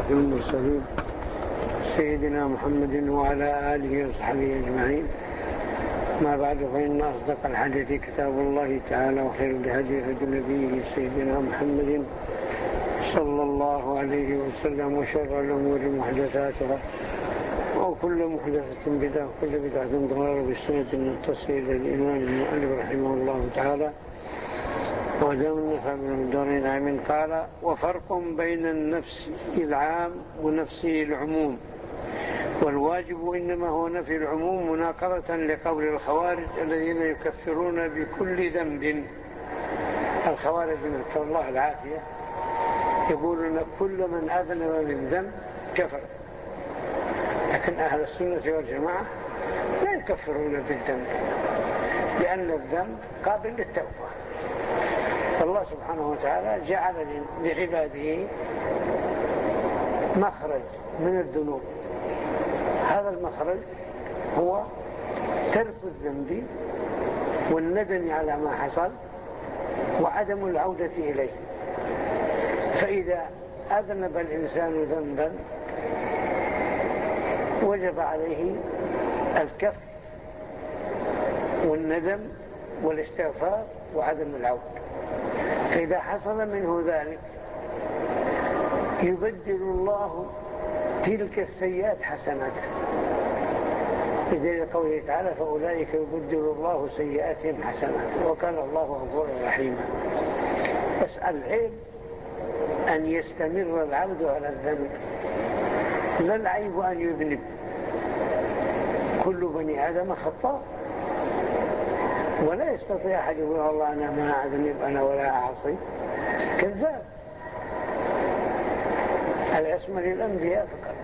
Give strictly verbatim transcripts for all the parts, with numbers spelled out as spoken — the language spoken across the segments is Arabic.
أشرف المرسلين سيدنا محمد وعلى آله وصحبه أجمعين. ما بعد، فإن أصدق الحديث كتاب الله تعالى، وخير الهدي هدي نبيه سيدنا محمد صلى الله عليه وسلم، وشر الأمور محدثاتها، وكل محدثة بدعة، وكل بدعة ضلالة، بالسنة المتصلة إلى الإمام المؤلف رحمه الله تعالى ودام النفع من الدارين آمين. قال: وفرق بين النفس العام ونفسه العموم، والواجب إنما هو نفي العموم مناقضة لقول الخوارج الذين يكفرون بكل ذنب. الخوارج نسأل الله العافية يقولون كل من أذنب من ذنب كفر، لكن أهل السنة والجماعة لا يكفرون بالذنب، لأن الذنب قابل للتوبة. الله سبحانه وتعالى جعل لعباده مخرج من الذنوب، هذا المخرج هو ترك الذنب والندم على ما حصل وعدم العودة إليه. فإذا أذنب الإنسان ذنبا وجب عليه الكف والندم والاستغفار وعدم العودة. فإذا حصل منه ذلك يبدل الله تلك السيئات حسنات، بدليل قوله تعالى: فأولئك يبدل الله سيئاتهم حسنات وكان الله غفورا رحيما. بس العيب أن يستمر العبد على الذنب، لا العيب أن يذنب. كل بني آدم خطاء، ولا يستطيع أحد يقول الله أنا ما أذنب أنا ولا أعصي، كذاب. العصمة للأنبياء فقط،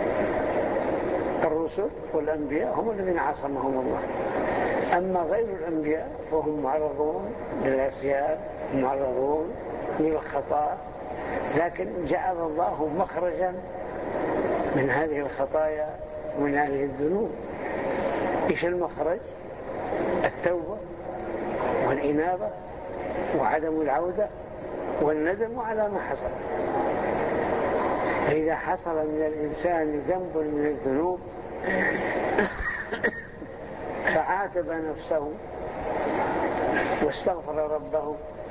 الرسل والأنبياء هم الذين عصمهم الله، أما غير الأنبياء فهم معرضون للعصيان، معرضون للخطأ، لكن جعل الله مخرجا من هذه الخطايا ومن هذه الذنوب. إيش المخرج؟ التوبة والإنابة وعدم العودة والندم على ما حصل. فإذا حصل من الإنسان ذنب من الذنوب فعاتب نفسه واستغفر ربه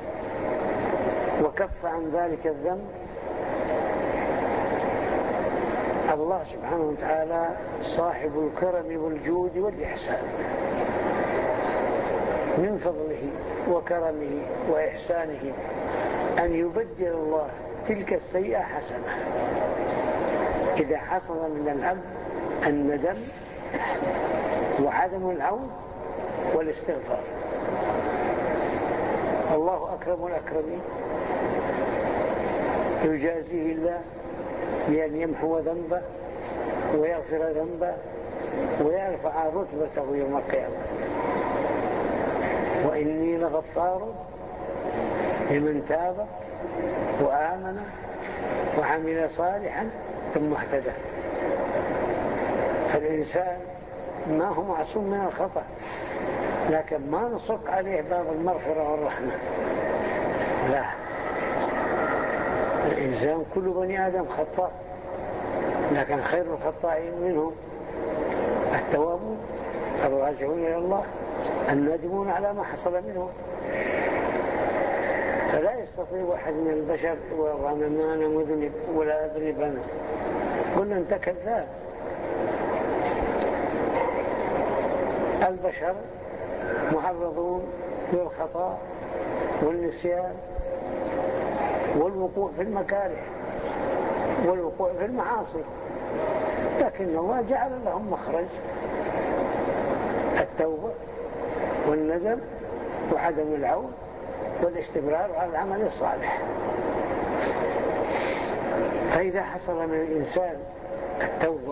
وكف عن ذلك الذنب، الله سبحانه وتعالى صاحب الكرم والجود والإحسان، من فضله وكرمه وإحسانه أن يبدل الله تلك السيئة حسنة إذا حصل من العبد الندم وعدم العود والاستغفار. الله أكرم الأكرمين، يجازيه الله بأن يمحو ذنبه ويغفر ذنبه ويرفع رتبته يوم القيامة. وإني لغفار لمن تاب وآمن وعمل صالحا ثم اهتدى. فالإنسان ما هو معصوم من الخطأ، لكن ما نصك عليه باب المغفرة والرحمة، لا، الإنسان كل بني آدم خطأ، لكن خير الخطائين منهم التوابون الراجعون إلى الله النادمون على ما حصل منهم. فلا يستطيع أحد من البشر وأنا ما أنا مذنب ولا أذنب أنا، قلنا أنت كذاب. البشر معرضون للخطأ والنسيان والوقوع في المكاره والوقوع في المعاصي، لكن الله جعل لهم مخرج: التوبة والندم وعدم العود والاستمرار على العمل الصالح. فإذا حصل من الإنسان التوبة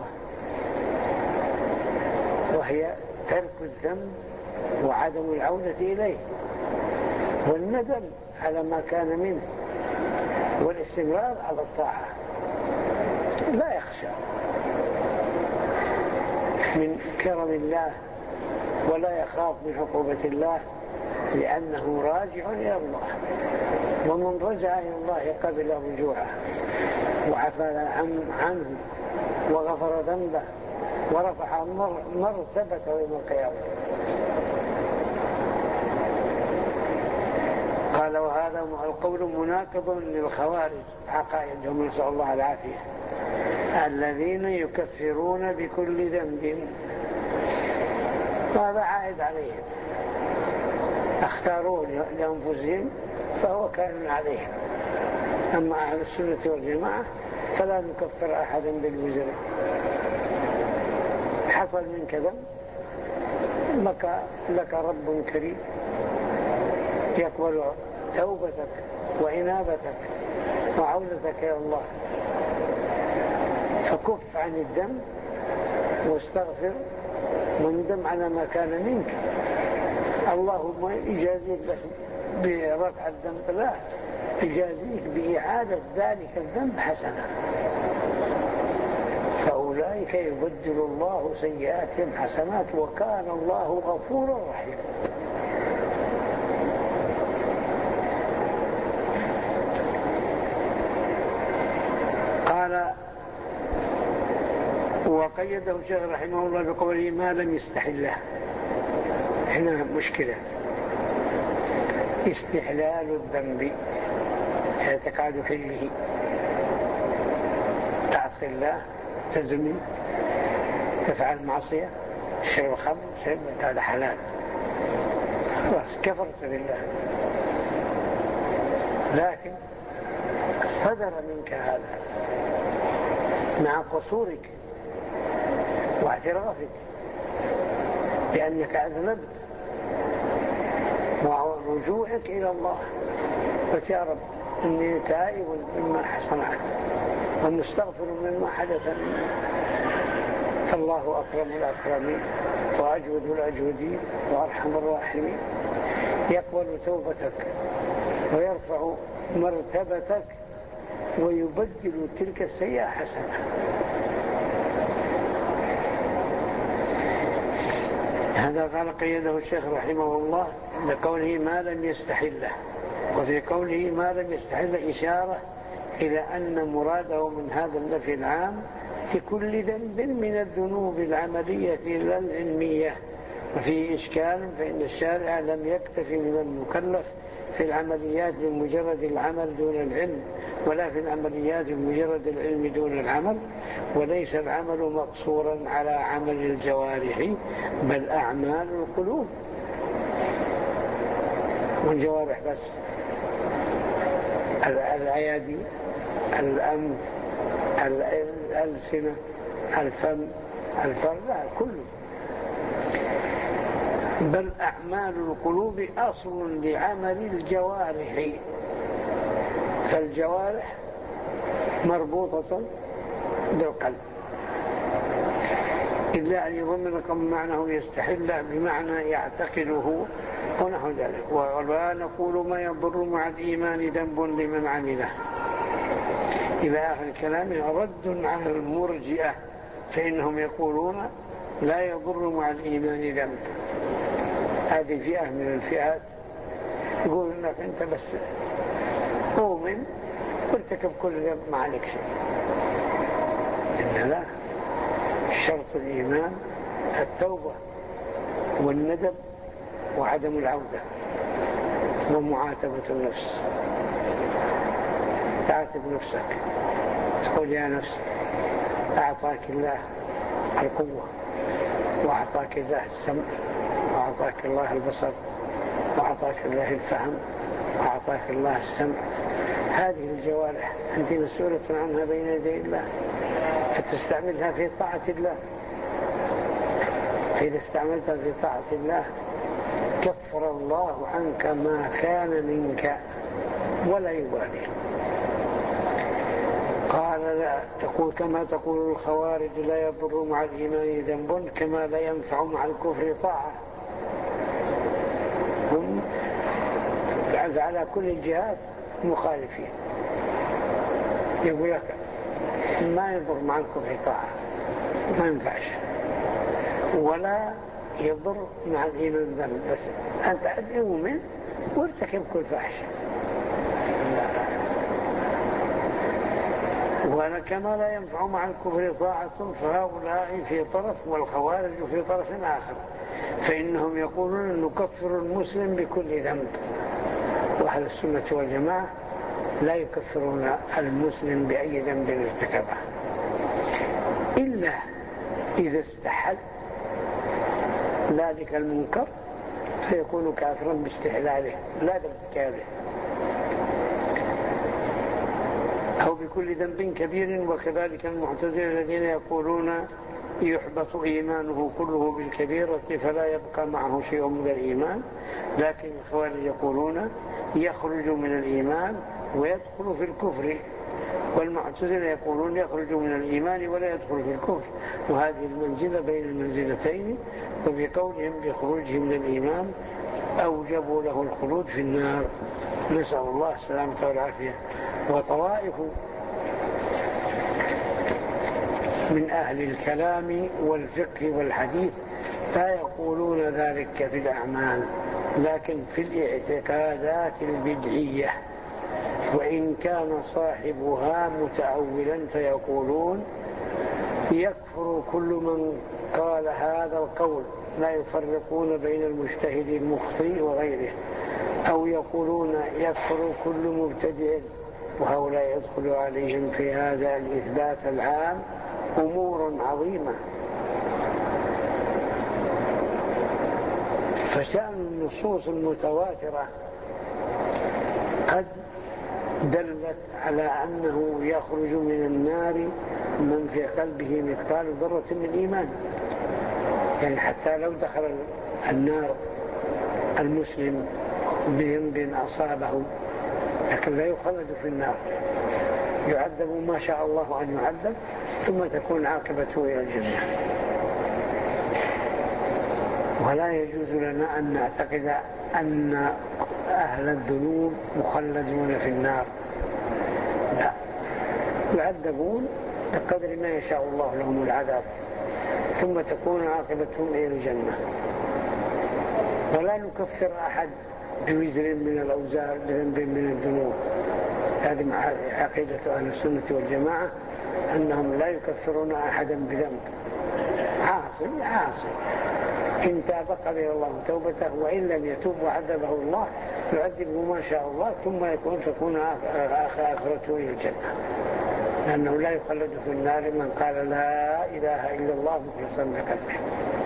وهي ترك الذنب وعدم العودة إليه والندم على ما كان منه والاستمرار على الطاعة، لا يخشى من كرم الله ولا يخاف من عقوبة الله، لأنه راجع إلى الله، ومن رجع إلى الله قبل رجوعه. وعفى عنه وغفر ذنبه ورفع مرتبته يوم القيامة. قال وهذا القول مناقض للخوارج عقائدهم نسأل الله العافية الذين يكفرون بكل ذنب، هذا عائد عليهم، اختاروه لأنفسهم فهو كان عليهم. أما أهل السنة والجماعة فلا نكفر أحدا بالوزر، حصل من كذا لك, لك رب كريم يقبل توبتك وإنابتك وعودتك يا الله، فكف عن الذنب واستغفر واندم على ما كان منك. اللهم يجازيك بس برفع الذنب، لا، يجازيك بإعادة ذلك الذنب حسنة، فأولئك يبدل الله سيئاتهم حسنات وكان الله غفورا رحيما. قال وقيده الشيخ رحمه الله بقوله ما لم يستحله. هنا مشكلة، استحلال الذنب اعتقاد حله، تعصي الله، تزني، تفعل معصية، تشرب الخمر، شرب هذا حلال، خلاص كفرت بالله. لكن صدر منك هذا مع قصورك واعترافك بأنك أذنبت ورجوعك إلى الله، قلت يا رب إني تائب مما صنعت ومستغفر مما حدث مني، فالله أكرم الأكرمين وأجود الأجودين وأرحم الراحمين، يقبل توبتك ويرفع مرتبتك ويبدل تلك السيئة حسنة. هذا قال قيده الشيخ رحمه الله بقوله ما لم يستحله، وفي قوله ما لم يستحل إشارة إلى أن مراده من هذا النفي العام في كل ذنب من الذنوب العملية لا العلمية. وفي إشكال فإن الشارع لم يكتفي من المكلف في العمليات بمجرد العمل دون العلم، ولا في العمليات بمجرد العلم دون العمل، وليس العمل مقصورا على عمل الجوارح بل أعمال القلوب والجوارح بس، الأيادي، الأنف، الألسنة، الفم، الفرد، كله، بل أعمال القلوب أصل لعمل الجوارح، فالجوارح مربوطة بالقلب، إلا أن يضمن لكم معناه يستحل بمعنى يعتقده ونحو ذلك. ولا نقول ما يضر مع الإيمان ذنب لمن عمله إلى آخر الكلام، رد على المرجئة فإنهم يقولون لا يضر مع الإيمان ذنب. هذه فئة من الفئات يقول لك أنت بس أؤمن وارتكب كل ذنب ما عليك شيء. إن لا، شرط الإيمان التوبة والندم وعدم العودة ومعاتبة النفس. تعاتب نفسك، تقول يا نفس أعطاك الله القوة وأعطاك الله السمع وأعطاك الله البصر وأعطاك الله الفهم وأعطاك الله السمع، هذه الجوارح أنت مسؤولة عنها بين يدي الله، فتستعملها في طاعة الله. فإذا استعملتها في طاعة الله كفر الله عنك ما كان منك ولا يبالي. قال لا تقول كما تقول الخوارج لا يضر مع الإيمان ذنب كما لا ينفع مع الكفر طاعة. هم على كل الجهات مخالفين، يقول لك ما يضر مع الكفر طاعة، ما ينفعش، ولا يضر مع الإيمان ذنب، بس أنت أؤمن وارتكب كل فاحشة. وكما لا ينفع مع الكفر طاعة، فهؤلاء في طرف والخوارج في طرف آخر، فإنهم يقولون نكفر المسلم بكل ذنب، وأهل السنة والجماعة لا يكفرون المسلم بأي ذنب ارتكبه إلا إذا استحل ذلك المنكر فيكون كافرا باستحلاله لا بارتكابه، أو بكل ذنب كبير. وكذلك المعتزلة الذين يقولون يحبط إيمانه كله بالكبيرة فلا يبقى معه شيء من الإيمان، لكن الخوارج يقولون يخرج من الإيمان ويدخل في الكفر، والمعتزلة يقولون يخرج من الإيمان ولا يدخل في الكفر، وهذه المنزلة بين المنزلتين. وبقولهم بخروجه من الإيمان أوجبوا له الخلود في النار، نسأل الله السلامة والعافية. وطوائف من أهل الكلام والفقه والحديث لا يقولون ذلك في الأعمال، لكن في الاعتقادات البدعية، وإن كان صاحبها متأولا فيقولون يكفر كل من قال هذا القول، لا يفرقون بين المجتهد المخطئ وغيره، أو يقولون يكفر كل مبتدع، وهؤلاء يدخل عليهم في هذا الإثبات العام أمور عظيمة. فشأن النصوص المتواترة قد دلت على أنه يخرج من النار من في قلبه مثقال ذرة من إيمان، يعني حتى لو دخل النار المسلم بذنب أصابه لكن لا يخلد في النار، يعذب ما شاء الله أن يعذب ثم تكون عاقبته إلى الجنة. ولا يجوز لنا أن نعتقد أن أهل الذنوب مخلدون في النار، لا، يعذبون بقدر ما يشاء الله لهم العذاب ثم تكون عاقبتهم إلى الجنة. ولا نكفر أحد بوزر من الأوزار بذنب من الذنوب، هذه عقيدة أهل السنة والجماعة أنهم لا يكفرون أحدا بذنب، عاصي عاصي إن تاب قبل الله توبته، وإن لم يتوب وعذبه الله يعذبه ما شاء الله ثم يكون تكون آخرته إلى الجنة، لأنه لا يخلد في النار من قال لا إله إلا الله مخلصا بقلبه.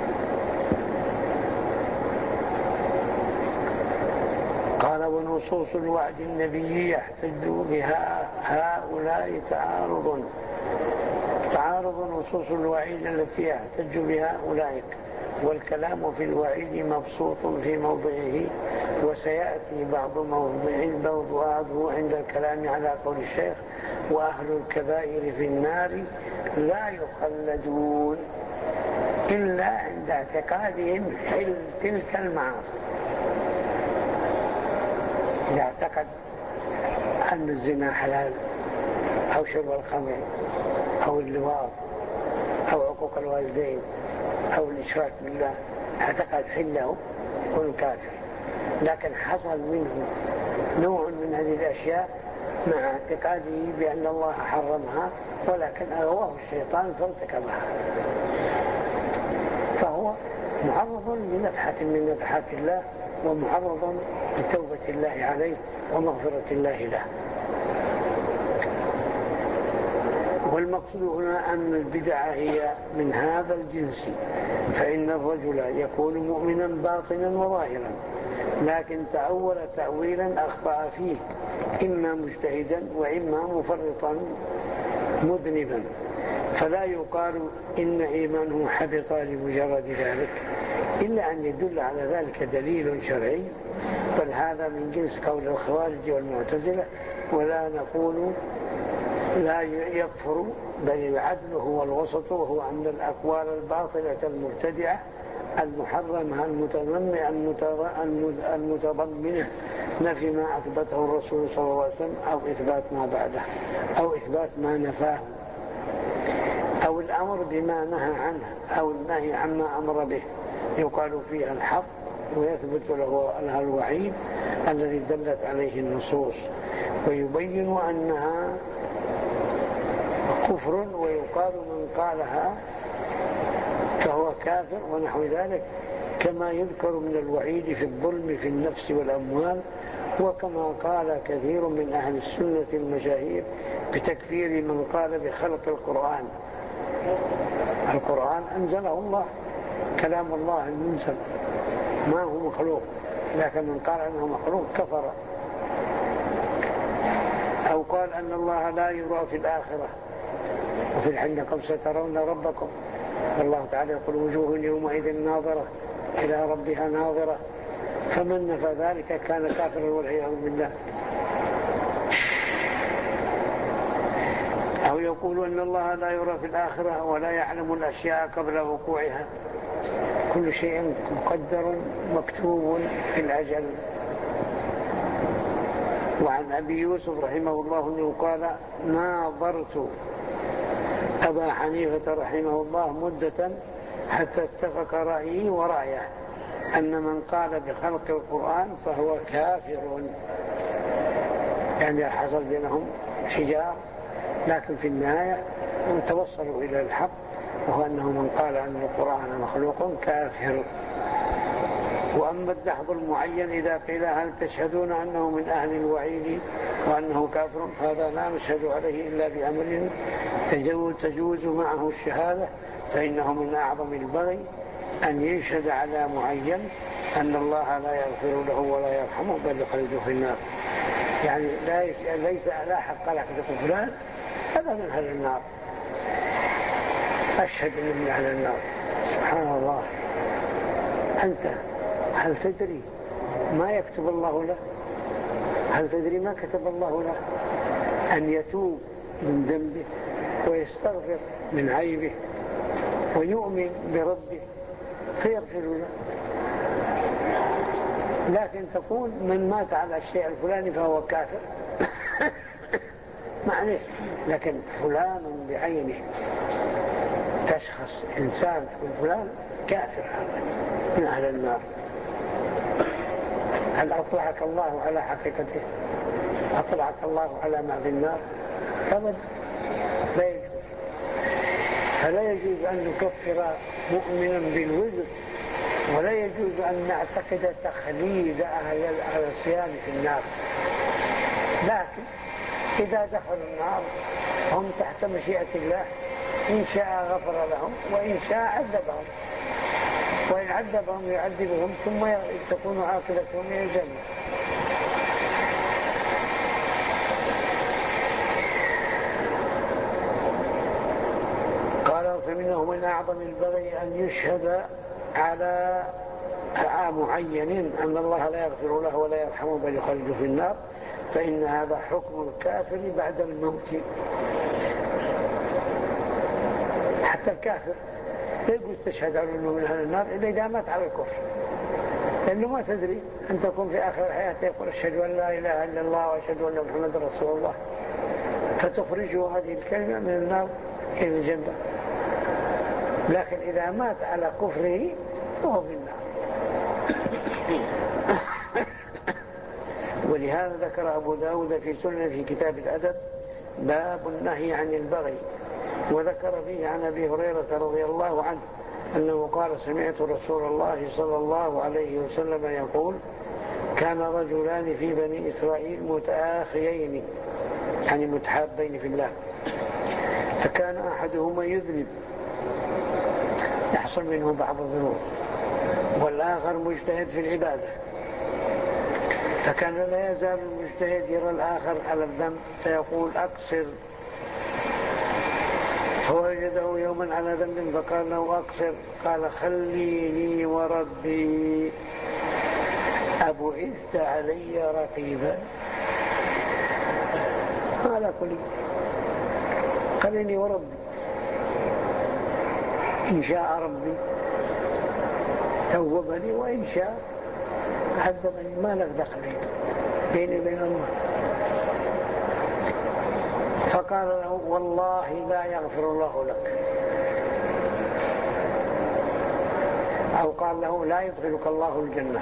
قال ونصوص الوعد النبي يحتج بها هؤلاء تعارض تعارض نصوص الوعيد التي يحتج بها أولئك، والكلام في الوعيد مبسوط في موضعه، وسيأتي بعض موضع بعضه عند الكلام على قول الشيخ وأهل الكبائر في النار لا يخلدون إلا عند اعتقادهم حل تلك المعاصي. إذا اعتقد أن الزنا حلال أو شرب الخمر أو اللواط أو عقوق الوالدين أو الإشراك بالله اعتقد حله يكون كافر، لكن حصل منه نوع من هذه الأشياء مع اعتقاده بأن الله حرمها ولكن أغواه الشيطان فارتكبها، فهو معرض لنفحة من نفحات الله ومعرض لتوبة الله عليه ومغفرة الله له. والمقصود هنا أن البدع هي من هذا الجنس، فإن الرجل يكون مؤمنا باطنا وظاهرا لكن تأول تأويلا أخطأ فيه، إما مجتهدا وإما مفرطا مذنبا، فلا يقال إن إيمانه حبط لمجرد ذلك إلا أن يدل على ذلك دليل شرعي، بل هذا من جنس قول الخوارج والمعتزلة. ولا نقول لا يكفر، بل العدل هو الوسط، وهو أن الأقوال الباطلة المبتدعة المحرمة المتضمنة نفي ما أثبته الرسول صلى الله عليه وسلم أو إثبات ما بعده أو إثبات ما نفاه أو الأمر بما نهى عنه أو النهي عما أمر به، يقال فيها الحق ويثبت له الوعيد الذي دلت عليه النصوص، ويبين أنها كفر، ويقال من قالها فهو كافر ونحو ذلك، كما يذكر من الوعيد في الظلم في النفس والأموال، وكما قال كثير من أهل السنة المشاهير بتكفير من قال بخلق القرآن. القرآن أنزله الله، كلام الله المنزل، ما هو مخلوق، لكن من قال أنه مخلوق كفر. أو قال أن الله لا يرى في الآخرة، وفي الحنكم سترون ربكم، والله تعالى يقول وجوه يومئذ ناظرة إلى ربها ناظرة، فمن نفى ذلك كان كافرا والعياذ بالله. أو يقول أن الله لا يرى في الآخرة ولا يعلم الأشياء قبل وقوعها، كل شيء مقدر مكتوب في الأجل. وعن أبي يوسف رحمه الله أنه قال ناظرت أبا حنيفة رحمه الله مدة حتى اتفق رأيي ورأيه أن من قال بخلق القرآن فهو كافر، يعني حصل بينهم شجار، لكن في النهاية توصلوا إلى الحق، وهو أنه من قال أن القرآن مخلوق كافر. وأما الدحض المعين إذا قيل هل تشهدون أنه من أهل الوعيد وأنه كافر، فهذا لا نشهد عليه إلا بأمر تجوز معه الشهادة، فإنه من أعظم البغي أن يشهد على معين أن الله لا يغفر له ولا يرحمه بل يخلده في النار. يعني لا ليس لا حق لك تقول فلان هذا من أهل النار، أشهد أنه من أهل النار. سبحان الله. أنت هل تدري ما يكتب الله له؟ هل تدري ما كتب الله له؟ أن يتوب من ذنبه ويستغفر من عيبه ويؤمن بربه فيغفر له. لكن تقول من مات على الشيء الفلاني فهو كافر معلش، لكن فلان بعينه تشخص إنسان فلان كافر من أهل النار. هل أطلعك الله على حقيقته؟ أطلعك الله على ما في النار؟ أبدا، لا يجوز. فلا يجوز أن نكفر مؤمنا بالوزر، ولا يجوز أن نعتقد تخليد أهل العصيان في النار. لكن إذا دخلوا النار هم تحت مشيئة الله، إن شاء غفر لهم وإن شاء عذبهم، وإن عذبهم يعذبهم ثم تكون عاقبتهم إلى الجنة. قال فمنه من أعظم البغي أن يشهد على معين أن الله لا يغفر له ولا يرحمه بل يخلده في النار، فإن هذا حكم الكافر بعد الموت. حتى الكافر لا يقول تشهد على أنه من أهل النار إلا إذا مات على الكفر، لأنه ما تدري أن تكون في آخر الحياة يقول أشهد أن لا إله إلا الله وأشهد أن محمد رسول الله، فتخرجه هذه الكلمة من النار إلى الجنة. لكن إذا مات على كفره فهو في النار. ولهذا ذكر أبو داود في سنة في كتاب الأدب باب النهي عن البغي، وذكر فيه عن أبي هريرة رضي الله عنه أنه قال سمعت رسول الله صلى الله عليه وسلم يقول كان رجلان في بني إسرائيل متآخيين، يعني متحابين في الله، فكان أحدهما يذنب يحصل منه بعض الذنوب، والآخر مجتهد في العبادة، فكان لا يزال المجتهد يرى الآخر على الذنب فيقول أقصر، فوجده يوما على ذنب فقال له أقصر، قال خليني وربي أبعثت علي رقيبا. قال كل خليني وربي، إن شاء ربي توبني وإن شاء عذبني، ما لك دخل بيني وبين الله. فقال له والله لا يغفر الله لك، أو قال له لا يدخلك الله الجنة،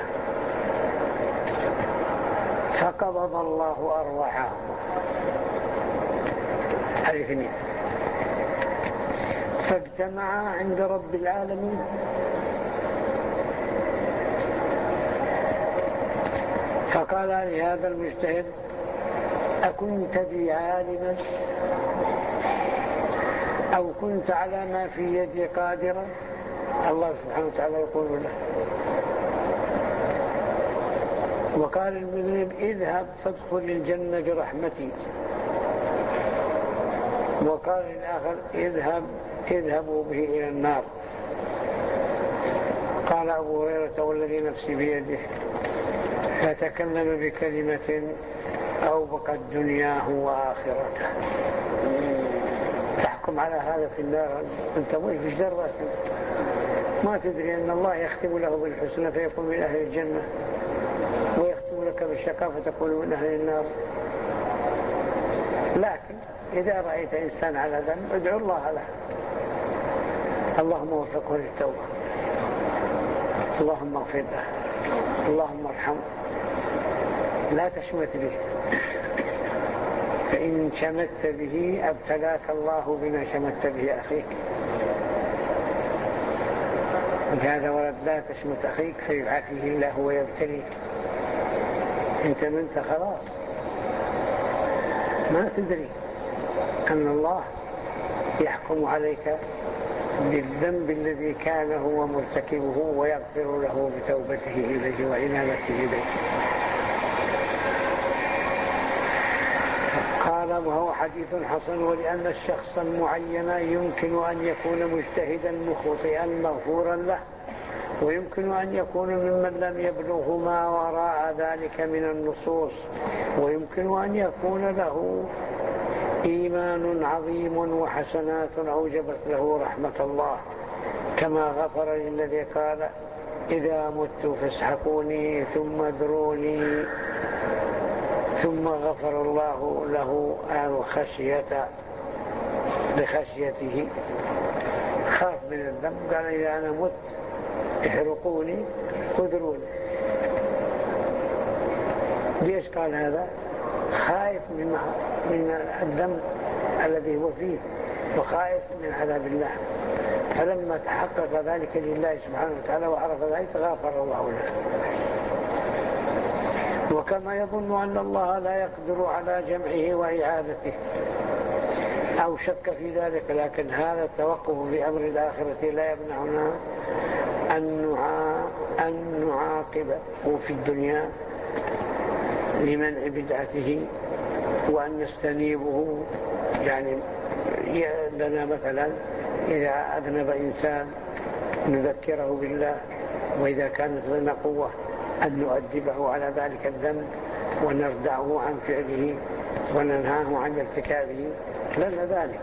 فقبض الله أرواحهم. الاثنين فاجتمعا عند رب العالمين. فقال لهذا المجتهد: أكنت بي عالما أو كنت على ما في يدي قادرا؟ الله سبحانه وتعالى يقول له. وقال المذنب: اذهب فادخل الجنة برحمتي. وقال الآخر: اذهب اذهبوا به إلى النار. قال أبو هريرة: والذي نفسي بيده فتكلم بكلمة أوبقت دنياه وآخرته. تحكم على هذا في النار أنت مش دراسة، ما تدري أن الله يختم له بالحسنى فيكون من أهل الجنة، ويختم لك بالشقاء فتكون من أهل النار. لكن إذا رأيت إنسان على ذنب ادعو الله له: اللهم وفقه للتوبة، اللهم اغفر له، اللهم ارحمه. لا تشمت به، فإن شمت به ابتلاك الله بما شمت به أخيك. هذا ولد: لا تشمت أخيك فيبعثه الله ويبتليك. انت منت خلاص، ما تدري أن الله يحكم عليك بالذنب الذي كان هو مرتكبه ويغفر له بتوبته إليه وإنابته إليه. قال: وهو حديث حسن، ولأن الشخص المعين يمكن أن يكون مجتهدا مخطئا مغفورا له، ويمكن أن يكون ممن لم يبلغ ما وراء ذلك من النصوص، ويمكن أن يكون له إيمان عظيم وحسنات أوجبت له رحمة الله، كما غفر للذي قال: إذا مت فاسحقوني ثم ادروني، ثم غفر الله له الخشية لخشيته، خاف من الذنب قال: إذا أنا مت احرقوني خذروني. ليش قال هذا؟ خائف من من الذنب الذي هو فيه، وخائف من عذاب الله. فلما تحقق ذلك لله سبحانه وتعالى وعرف ذلك غفر الله له. وكما يظن أن الله لا يقدر على جمعه وإعادته أو شك في ذلك، لكن هذا التوقف بأمر الآخرة لا يمنعنا أن نعاقبه في الدنيا لمنع بدعته، وأن نستنيبه. يعني لنا مثلا إذا أذنب إنسان نذكره بالله، وإذا كانت لنا قوة أن نؤدبه على ذلك الذنب ونردعه عن فعله وننهاه عن ارتكابه لنا ذلك.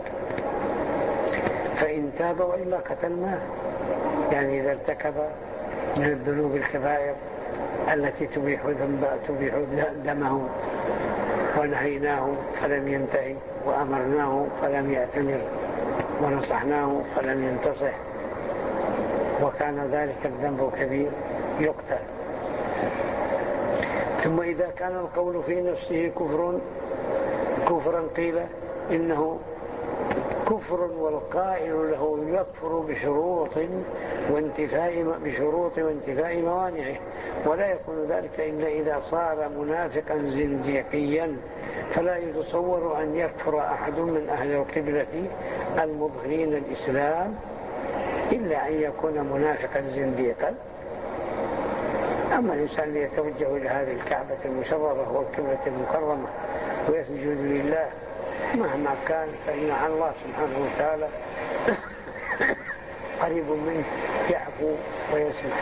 فإن تاب وإلا قتلناه، يعني إذا ارتكب من الذنوب الكبائر التي تبيح تبيح دمه ونهيناه فلم ينتهي، وأمرناه فلم يأتمر، ونصحناه فلم ينتصح، وكان ذلك الذنب كبير يقتل. ثم إذا كان القول في نفسه كفر كفرا قيل إنه كفر، والقائل له يكفر بشروط وانتفاء بشروط وانتفاء موانعه، ولا يكون ذلك إلا إذا صار منافقا زنديقيا، فلا يتصور أن يكفر أحد من أهل القبلة المظهرين الإسلام إلا أن يكون منافقا زنديقا. أما الإنسان يتوجه إلى هذه الكعبة المشرفة والقبلة المكرمة ويسجد لله مهما كان، فإن الله سبحانه وتعالى قريب منه يعفو ويسمح.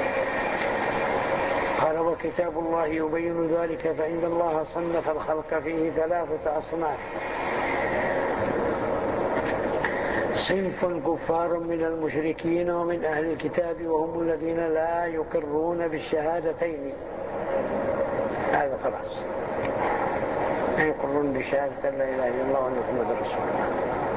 قال: وكتاب الله يبين ذلك، فإن الله صنف الخلق فيه ثلاثة أصناف: صنف كفار من المشركين ومن أهل الكتاب، وهم الذين لا يقرون بالشهادتين. هذا خلاص، لا يقرون بشهادة لا إله إلا الله ومحمد رسول الله.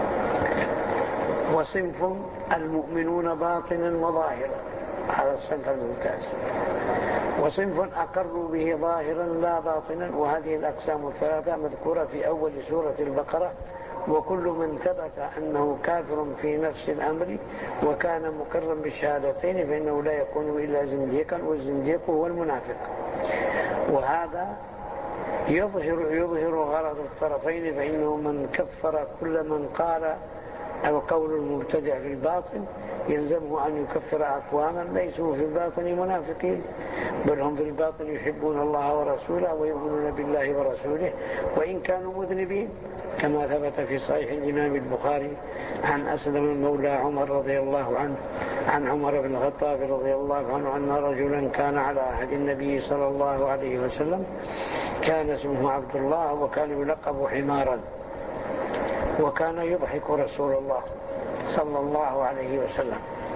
وصنف المؤمنون باطنا وظاهرا، هذا الصنف الممتاز. وصنف أقروا به ظاهرا لا باطنا، وهذه الأقسام الثلاثة مذكورة في أول سورة البقرة وكل من ثبت أنه كافر في نفس الأمر وكان مقرا بالشهادتين فإنه لا يكون إلا زنديقا، والزنديق هو المنافق. وهذا يظهر, يظهر غرض الطرفين، فإنه من كفر كل من قال أو قول المبتدع في الباطن يلزمه أن يكفر أقواما ليسوا في الباطن منافقين، بل هم في الباطن يحبون الله ورسوله ويؤمنون بالله ورسوله وإن كانوا مذنبين، كما ثبت في صحيح الإمام البخاري عن أسلم المولى عمر رضي الله عنه عن عمر بن الخطاب رضي الله عنه أن رجلا كان على عهد النبي صلى الله عليه وسلم كان اسمه عبد الله وكان يلقب حمارا، وكان يضحك رسول الله صلى الله عليه وسلم،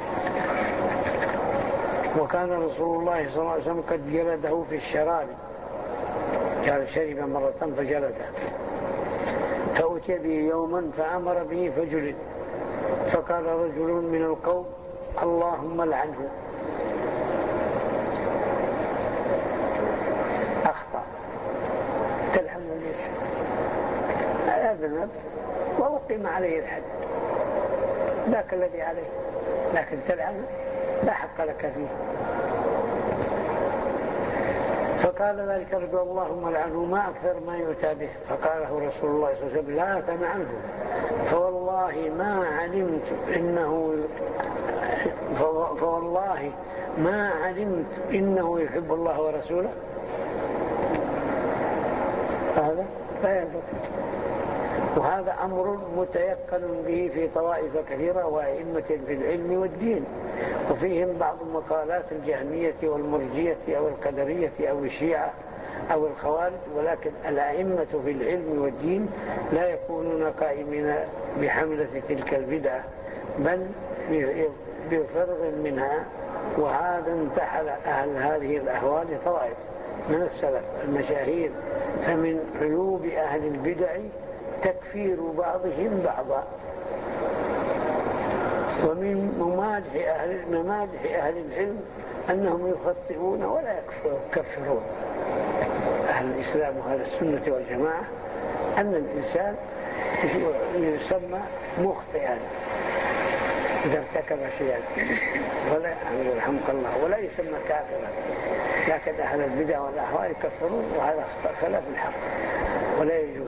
وكان رسول الله صلى الله عليه وسلم قد جلده في الشراب، كان شرب مرة فجلده، فأتي به يوما فأمر به فجلد، فقال رجل من القوم اللهم لعنه، أخطأ، تلعنه ليش؟ أذنب وأقيم عليه الحد، ذاك الذي عليه، لكن تلعنه لا حق لك فيه. فقال ذلك رجل اللهم لعنه ما أكثر ما يؤتى به، فقاله رسول الله صلى الله عليه وسلم لا تلعنه، فوالله ما علمت إنه فوالله ما علمت إنه يحب الله ورسوله. هذا لا يضر، وهذا أمر متيقن به في طوائف كثيرة وأئمة في العلم والدين، وفيهم بعض مقالات الجهمية والمرجية أو القدرية أو الشيعة أو الخوارج، ولكن الأئمة في العلم والدين لا يكونون قائمين بحملة تلك البدعة بل بفرغ منها. وهذا انتحل أهل هذه الأهوال طوائف من السلف المشاهير، فمن عيوب أهل البدع تكفير بعضهم بعضا، ومن ممادح أهل, ممادح أهل العلم أنهم يخطئون ولا يكفرون. أهل الإسلام وأهل السنة والجماعة أن الإنسان يسمى مخطئا إذا ارتكب شيئا ولا يرحمك الله، ولا يسمى كافرا، لكن أهل البدع والأهواء يكفرون، وهذا خلاف الحق ولا يجوز.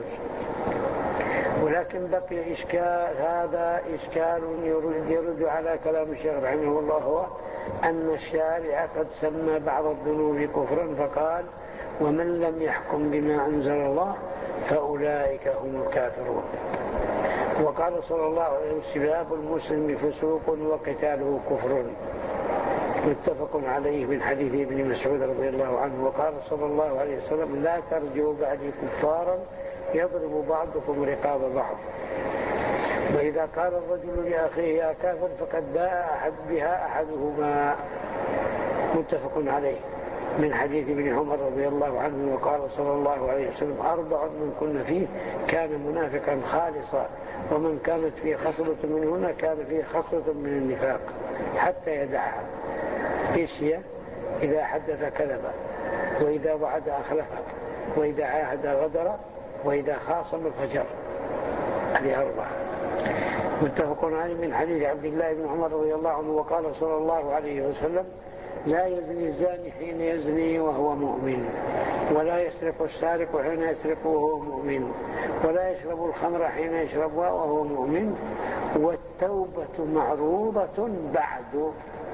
ولكن بقي إشكال، هذا إشكال يرد, يرد على كلام الشيخ رحمه الله، هو أن الشارع قد سمى بعض الذنوب كفرا فقال ومن لم يحكم بما أنزل الله فأولئك هم الكافرون. وقال صلى الله عليه وسلم سباب المسلم فسوق وقتاله كفر، متفق عليه من حديث ابن مسعود رضي الله عنه. وقال صلى الله عليه وسلم لا ترجعوا بعدي كفارا يضرب بعضكم رقاب بعض. وإذا قال الرجل لأخيه يا كافر فقد باء أحد بها أحدهما، متفق عليه من حديث ابن عمر رضي الله عنه. وقال صلى الله عليه وسلم أربع من كن فيه كان منافقا خالصا، ومن كانت فيه خصلة منهن كان فيه خصلة من النفاق حتى يدعها. إيش هي؟ إذا حدث كذب، وإذا وعد أخلف، وإذا عاهد غدر، وإذا خاصم فجر. هذه أربعة، متفق عليه من حديث عبد الله بن عمر رضي الله عنه. وقال صلى الله عليه وسلم لا يزني الزاني حين يزني وهو مؤمن، ولا يسرق السارق حين يسرق وهو مؤمن، ولا يشرب الخمر حين يشربها وهو مؤمن، والتوبة معروضة بعد.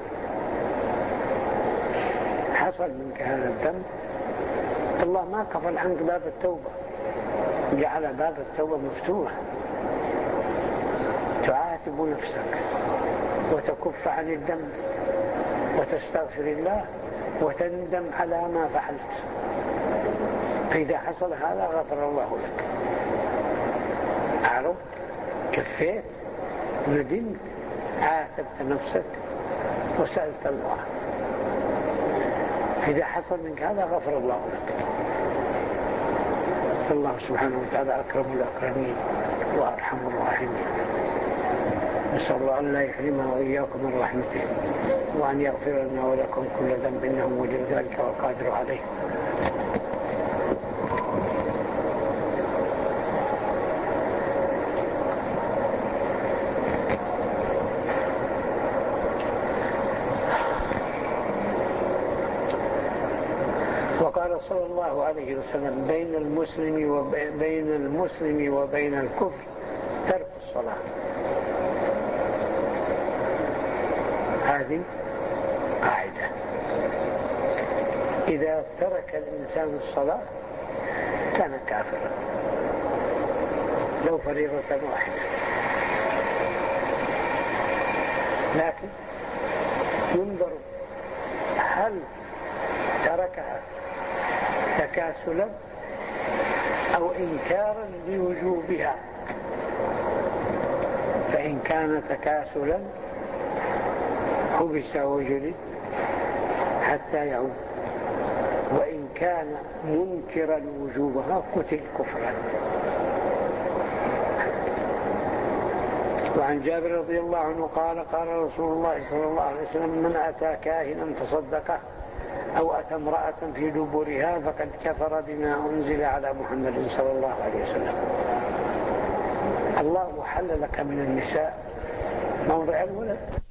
حصل منك هذا الذنب الله ما قفل عنك باب التوبة، جعل باب التوبة مفتوح، تعاتب نفسك وتكف عن الذنب وتستغفر الله وتندم على ما فعلت. فإذا حصل هذا غفر الله لك، عرفت، كفيت، ندمت، عاتبت نفسك وسألت الله. إذا حصل منك هذا غفر الله لك. الله سبحانه وتعالى أكرم الأكرمين وأرحم الراحمين. نسأل الله أن لا يحرمنا وإياكم من رحمته، وأن يغفر لنا ولكم كل ذنب إنه ولي ذلك والقادر عليه. وقال صلى الله عليه وسلم بين المسلم وبين المسلم وبين الكفر ترك الصلاة. هذه قاعدة، إذا ترك الإنسان الصلاة كان كافرا لو فريضة واحدة، لكن ينظر هل تركها تكاسلا أو إنكارا لوجوبها. فإن كان تكاسلا حبس وجلد حتى يعود، وإن كان منكرا وجوبها قتل كفرا. وعن جابر رضي الله عنه قال قال رسول الله صلى الله عليه وسلم من أتى كاهنا فصدقه أو أتى امرأة في دبرها فقد كفر بما أنزل على محمد صلى الله عليه وسلم. الله حل لك من النساء موضع الولد